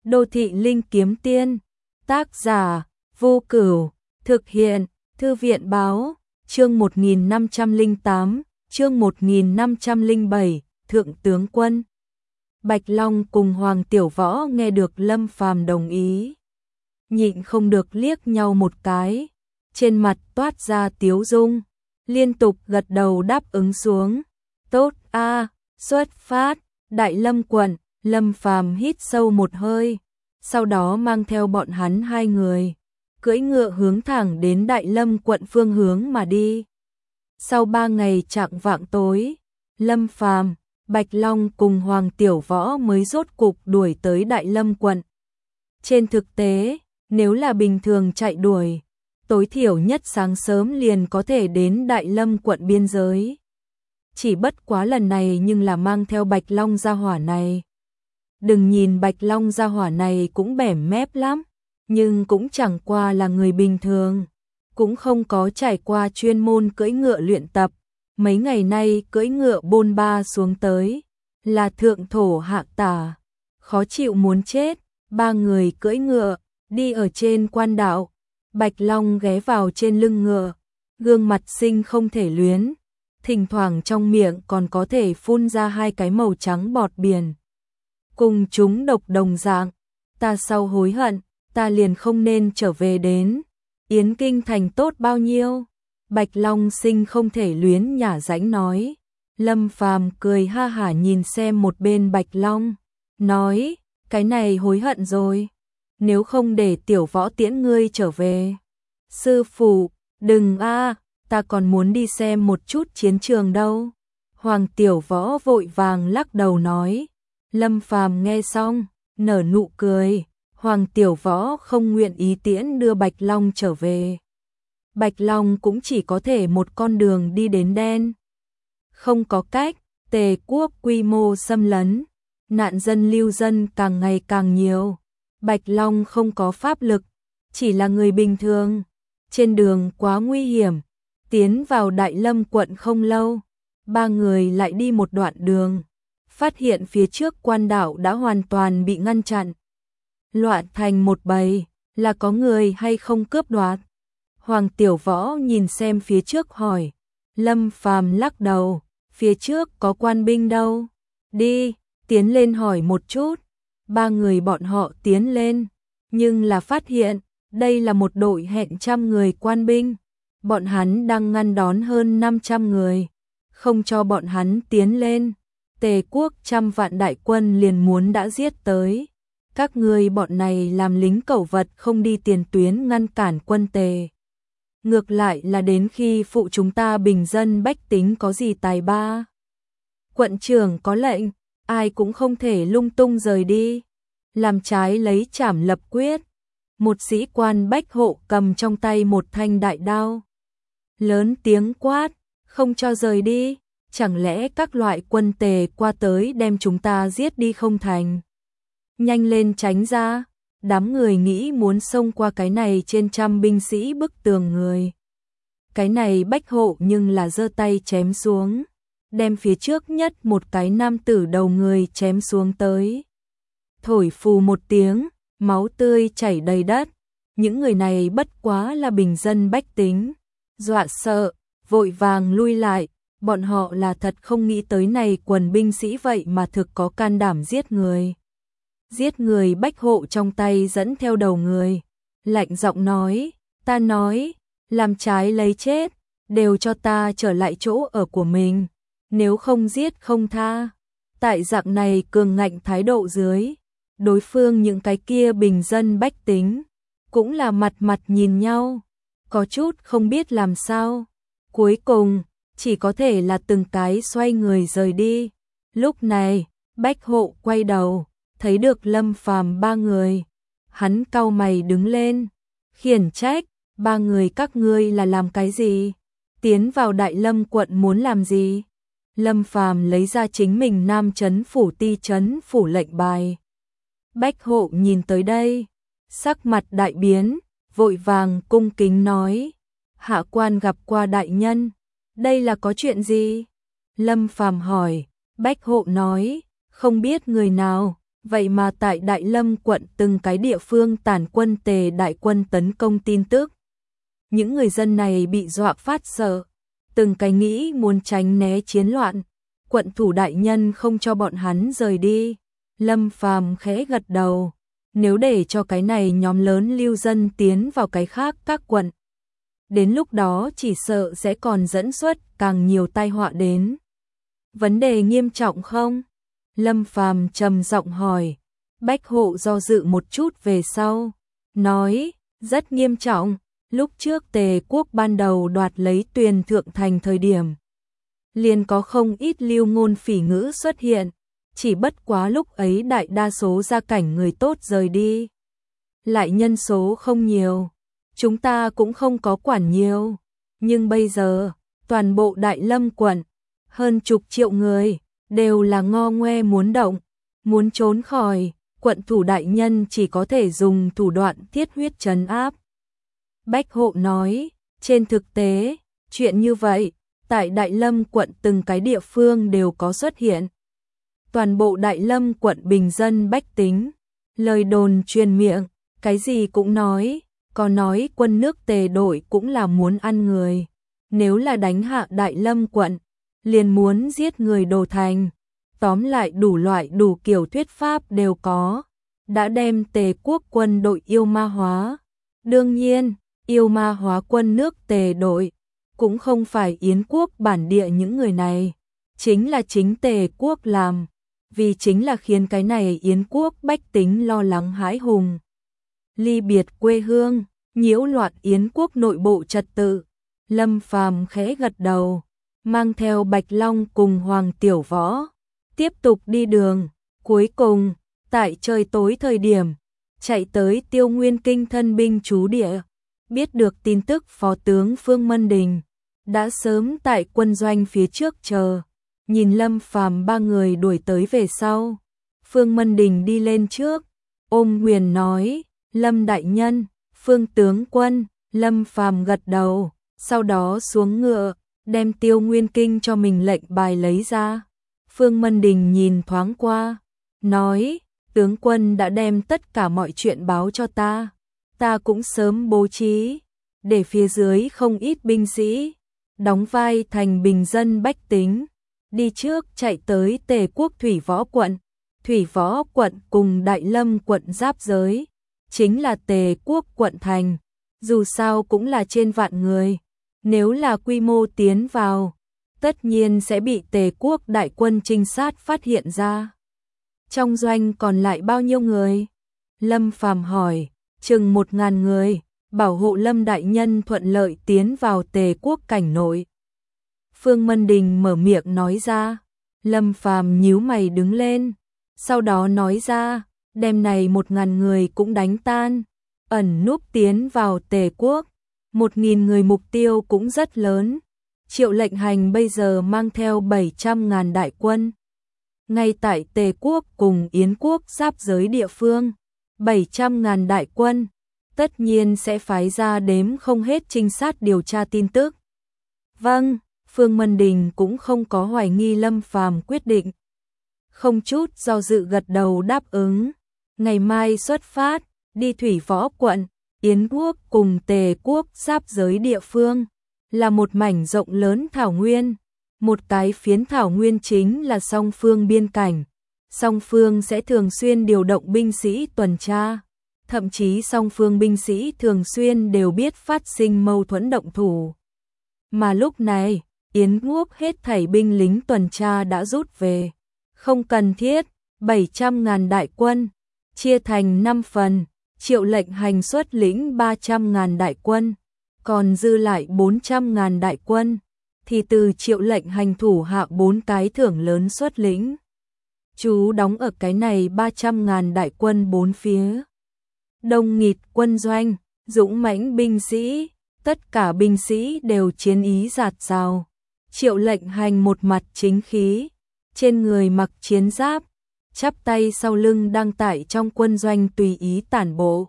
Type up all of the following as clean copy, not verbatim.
Đô thị linh kiếm tiên, tác giả, Vô Cửu, thực hiện, Thư viện báo, chương 1508, chương 1507, Thượng tướng quân. Bạch Long cùng Hoàng Tiểu Võ nghe được Lâm Phàm đồng ý, nhịn không được liếc nhau một cái, trên mặt toát ra tiếu dung, liên tục gật đầu đáp ứng xuống. Tốt a, xuất phát. Đại Lâm quận. Lâm Phàm hít sâu một hơi, sau đó mang theo bọn hắn hai người, cưỡi ngựa hướng thẳng đến Đại Lâm quận phương hướng mà đi. Sau 3 ngày chạng vạng tối, Lâm Phàm, Bạch Long cùng Hoàng Tiểu Võ mới rốt cục đuổi tới Đại Lâm quận. Trên thực tế, nếu là bình thường chạy đuổi, tối thiểu nhất sáng sớm liền có thể đến Đại Lâm quận biên giới. Chỉ bất quá lần này nhưng là mang theo Bạch Long gia hỏa này. Đừng nhìn Bạch Long gia hỏa này cũng bẻm mép lắm, nhưng cũng chẳng qua là người bình thường, cũng không có trải qua chuyên môn cưỡi ngựa luyện tập. Mấy ngày nay cưỡi ngựa bôn ba xuống tới, là thượng thổ hạ tả, khó chịu muốn chết. 3 người cưỡi ngựa, đi ở trên quan đạo, Bạch Long ghé vào trên lưng ngựa, gương mặt xinh không thể luyến, thỉnh thoảng trong miệng còn có thể phun ra 2 cái màu trắng bọt biển. Cùng chúng độc đồng dạng, ta sau hối hận, ta liền không nên trở về đến Yến Kinh thành tốt bao nhiêu. Bạch Long sinh không thể luyến nhả rãnh nói. Lâm Phàm cười ha hả nhìn xem một bên Bạch Long, nói, cái này hối hận rồi, nếu không để Tiểu Võ tiễn ngươi trở về. Sư phụ, đừng a, ta còn muốn đi xem một chút chiến trường đâu. Hoàng Tiểu Võ vội vàng lắc đầu nói. Lâm Phàm nghe xong, nở nụ cười. Hoàng Tiểu Võ không nguyện ý tiễn đưa Bạch Long trở về. Bạch Long cũng chỉ có thể một con đường đi đến đen. Không có cách, Tề quốc quy mô xâm lấn, nạn dân lưu dân càng ngày càng nhiều. Bạch Long không có pháp lực, chỉ là người bình thường. Trên đường quá nguy hiểm, tiến vào Đại Lâm quận không lâu, 3 người lại đi một đoạn đường, phát hiện phía trước quan đạo đã hoàn toàn bị ngăn chặn. Loạn thành một bầy, là có người hay không cướp đoạt? Hoàng Tiểu Võ nhìn xem phía trước hỏi. Lâm Phàm lắc đầu, phía trước có quan binh đâu. Đi, tiến lên hỏi một chút. 3 người bọn họ tiến lên, nhưng là phát hiện, đây là một đội hẹn trăm người quan binh. Bọn hắn đang ngăn đón hơn 500 người, không cho bọn hắn tiến lên. Tề quốc 100 vạn đại quân liền muốn đã giết tới. Các ngươi bọn này làm lính cẩu vật không đi tiền tuyến ngăn cản quân Tề. Ngược lại là đến khi phụ chúng ta bình dân bách tính có gì tài ba. Quận trưởng có lệnh, ai cũng không thể lung tung rời đi. Làm trái lấy trảm lập quyết. Một sĩ quan bách hộ cầm trong tay một thanh đại đao, lớn tiếng quát, không cho rời đi. Chẳng lẽ các loại quân Tề qua tới đem chúng ta giết đi không thành? Nhanh lên tránh ra. Đám người nghĩ muốn xông qua cái này trên trăm binh sĩ bức tường người. Cái này bách hộ nhưng là giơ tay chém xuống, đem phía trước nhất một cái nam tử đầu người chém xuống tới. Thổi phù một tiếng, máu tươi chảy đầy đất. Những người này bất quá là bình dân bách tính, dọa sợ, vội vàng lui lại. Bọn họ là thật không nghĩ tới này quần binh sĩ vậy mà thực có can đảm giết người. Giết người bách hộ trong tay dẫn theo đầu người, lạnh giọng nói, ta nói, làm trái lấy chết, đều cho ta trở lại chỗ ở của mình, nếu không giết không tha. Tại dạng này cường ngạnh thái độ dưới, đối phương những cái kia bình dân bách tính, cũng là mặt mặt nhìn nhau, có chút không biết làm sao. Cuối cùng, chỉ có thể là từng cái xoay người rời đi. Lúc này, bách hộ quay đầu, thấy được Lâm Phàm 3 người. Hắn cau mày đứng lên, khiển trách, 3 người các ngươi là làm cái gì? Tiến vào Đại Lâm quận muốn làm gì? Lâm Phàm lấy ra chính mình Nam Trấn phủ Ti Trấn phủ lệnh bài. Bách hộ nhìn tới đây, sắc mặt đại biến, vội vàng cung kính nói, hạ quan gặp qua đại nhân, đây là có chuyện gì? Lâm Phàm hỏi. Bách hộ nói, không biết người nào, Vậy mà tại Đại Lâm quận từng cái địa phương tản quân Tề đại quân tấn công tin tức. Những người dân này bị dọa phát sợ, từng cái nghĩ muốn tránh né chiến loạn. Quận thủ đại nhân không cho bọn hắn rời đi. Lâm Phàm khẽ gật đầu, nếu để cho cái này nhóm lớn lưu dân tiến vào cái khác các quận, đến lúc đó chỉ sợ sẽ còn dẫn xuất càng nhiều tai họa đến. Vấn đề nghiêm trọng không? Lâm Phàm trầm giọng hỏi. Bách Hộ do dự một chút về sau, nói, rất nghiêm trọng. Lúc trước Tề quốc ban đầu đoạt lấy Tuyền Thượng Thành thời điểm, liền có không ít lưu ngôn phỉ ngữ xuất hiện, chỉ bất quá lúc ấy đại đa số gia cảnh người tốt rời đi. Lại nhân số không nhiều, chúng ta cũng không có quản nhiều, nhưng bây giờ, toàn bộ Đại Lâm quận, hơn chục triệu người, đều là ngo ngoe muốn động, muốn trốn khỏi, quận thủ đại nhân chỉ có thể dùng thủ đoạn thiết huyết trấn áp. Bách Hộ nói, trên thực tế, chuyện như vậy, tại Đại Lâm quận từng cái địa phương đều có xuất hiện. Toàn bộ Đại Lâm quận bình dân bách tính, lời đồn truyền miệng, cái gì cũng nói, có nói quân nước Tề đội cũng là muốn ăn người. Nếu là đánh hạ Đại Lâm quận, liền muốn giết người đồ thành. Tóm lại đủ loại đủ kiểu thuyết pháp đều có, đã đem Tề quốc quân đội yêu ma hóa. Đương nhiên, yêu ma hóa quân nước Tề đội, cũng không phải Yến quốc bản địa những người này, chính là chính Tề quốc làm, vì chính là khiến cái này Yến quốc bách tính lo lắng hãi hùng. Ly biệt quê hương, nhiễu loạn Yến quốc nội bộ trật tự. Lâm Phàm khẽ gật đầu, mang theo Bạch Long cùng Hoàng Tiểu Võ, tiếp tục đi đường. Cuối cùng, tại trời tối thời điểm, chạy tới Tiêu Nguyên Kinh thân binh trú địa. Biết được tin tức Phó tướng Phương Mân Đình đã sớm tại quân doanh phía trước chờ, nhìn Lâm Phàm ba người đuổi tới về sau. Phương Mân Đình đi lên trước, ôm quyền nói, Lâm đại nhân, Phương tướng quân. Lâm Phàm gật đầu, sau đó xuống ngựa, đem Tiêu Nguyên Kinh cho mình lệnh bài lấy ra. Phương Mân Đình nhìn thoáng qua, nói, tướng quân đã đem tất cả mọi chuyện báo cho ta. Ta cũng sớm bố trí, để phía dưới không ít binh sĩ, đóng vai thành bình dân bách tính, đi trước chạy tới Tề quốc Thủy Võ quận. Thủy Võ quận cùng Đại Lâm quận giáp giới, chính là Tề quốc quận thành, dù sao cũng là trên vạn người, nếu là quy mô tiến vào, tất nhiên sẽ bị Tề quốc đại quân trinh sát phát hiện ra. Trong doanh còn lại bao nhiêu người? Lâm Phàm hỏi. Chừng 1000 người, bảo hộ Lâm đại nhân thuận lợi tiến vào Tề quốc cảnh nội. Phương Mân Đình mở miệng nói ra. Lâm Phàm nhíu mày đứng lên, sau đó nói ra, đêm này 1000 người cũng đánh tan, ẩn núp tiến vào Tề quốc. 1000 người mục tiêu cũng rất lớn. Triệu Lệnh Hành bây giờ mang theo 700.000 đại quân, ngay tại Tề quốc cùng Yến quốc giáp giới địa phương. 700.000 đại quân, tất nhiên sẽ phái ra đếm không hết trinh sát điều tra tin tức. Vâng, Phương Mân Đình cũng không có hoài nghi Lâm Phàm quyết định. Không chút do dự gật đầu đáp ứng. Ngày mai xuất phát, đi Thủy Võ quận. Yến quốc cùng Tề quốc giáp giới địa phương, là một mảnh rộng lớn thảo nguyên. Một cái phiến thảo nguyên chính là song phương biên cảnh. Song phương sẽ thường xuyên điều động binh sĩ tuần tra, thậm chí song phương binh sĩ thường xuyên đều biết phát sinh mâu thuẫn động thủ. Mà lúc này, Yến quốc hết thảy binh lính tuần tra đã rút về, không cần thiết. 700.000 đại quân, chia thành 5 phần, Triệu Lệnh Hành xuất lĩnh 300.000 đại quân, còn dư lại 400.000 đại quân, thì từ Triệu Lệnh Hành thủ hạ 4 cái thưởng lớn xuất lĩnh. Chú đóng ở cái này 300.000 đại quân bốn phía. Đông nghịt quân doanh, dũng mãnh binh sĩ, tất cả binh sĩ đều chiến ý dạt dào. Triệu Lệnh Hành một mặt chính khí, trên người mặc chiến giáp, chắp tay sau lưng đang tại trong quân doanh tùy ý tản bộ.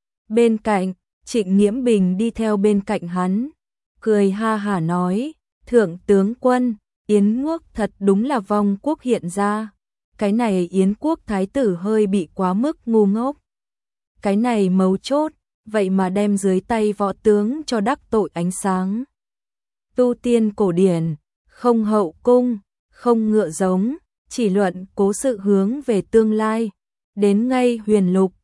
Bên cạnh, Trịnh Nghiễm Bình đi theo bên cạnh hắn, cười ha hả nói, Thượng tướng quân, Yến quốc thật đúng là vong quốc hiện ra. cái này Yến quốc thái tử hơi bị quá mức ngu ngốc. Cái này mấu chốt, vậy mà đem dưới tay võ tướng cho đắc tội ánh sáng. Tu tiên cổ điển, không hậu cung, không ngựa giống, chỉ luận cố sự hướng về tương lai. Đến ngay huyền lục,